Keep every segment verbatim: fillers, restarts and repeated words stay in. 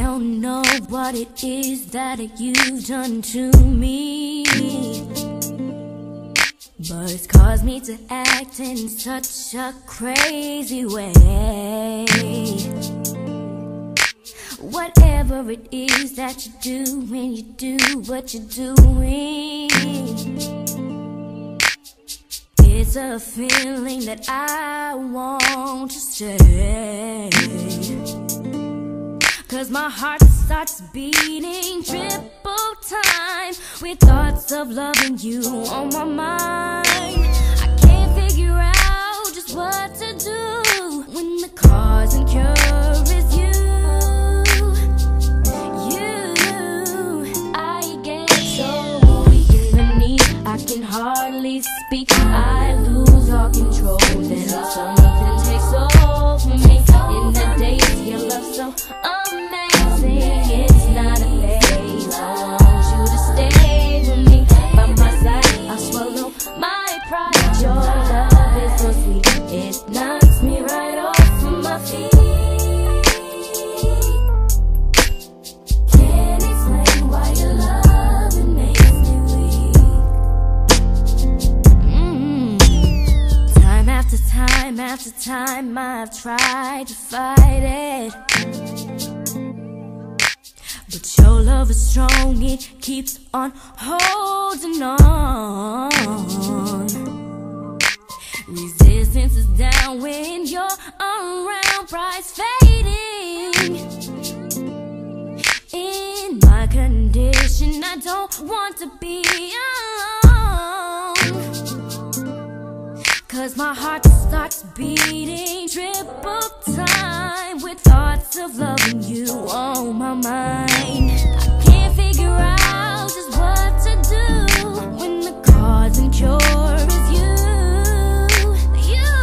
don't know what it is that you've done to me, but it's caused me to act in such a crazy way. Whatever it is that you do when you do what you're doing, it's a feeling that I want to stay. 'Cause my heart starts beating triple time with thoughts of loving you on my mind. I can't figure out just what to do when the cause and cure is you. You, I get so weak in the knee, I can hardly speak. I lose all control, then something takes over me. In the days your love so amazing, it's not a phase. I want you to stay with me by my side. I swallow my pride. Your love is so sweet, it knocks me right off of my feet. Can't explain why your love it makes me weak. Mm. Time after time after time I've tried to fight it, but your love is strong, it keeps on holding on. Resistance is down when you're around, pride's fading. In my condition, I don't want to be alone, 'cause my heart starts beating triple time with thoughts of loving you on my mind. I can't figure out just what to do when the cause and cure is you. You,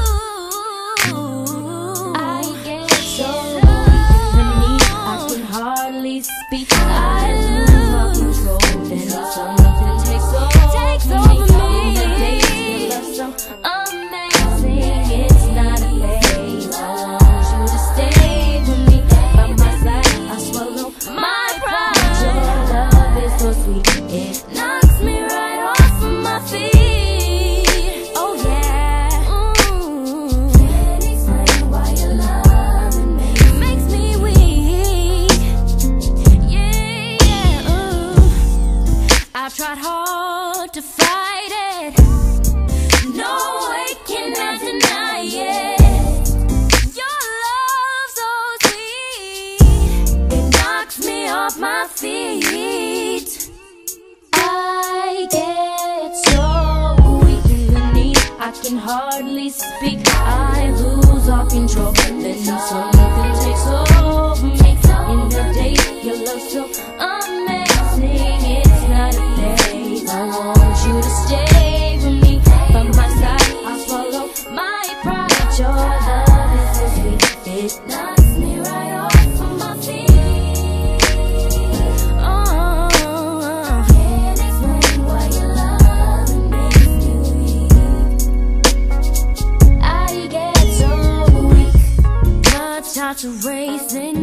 I get so weak in the knee, I can hardly speak. I lose all control, then something takes over me. In the days your love so amazing, it's not a phase. I want you to stay with me by my side. I swallow my pride. Your love is so sweet, it knocks me right off of my feet. Oh yeah. Ooh. Can't explain why your love it makes, it makes me weak. Yeah, yeah. Ooh. I've tried hard to fight it. No way can I deny it. Your love so sweet, it knocks me off my feet. I get so weak in the knee, I can hardly speak. I lose all control, then something takes over me. In the days your love so amazing, it's not a phase. I want you to stay with me by my side. I swallow my pride. Your love is so sweet, it knocks me right off of my feet. Oh, can't explain why your love it makes me weak. I get so weak, my thoughts are racing.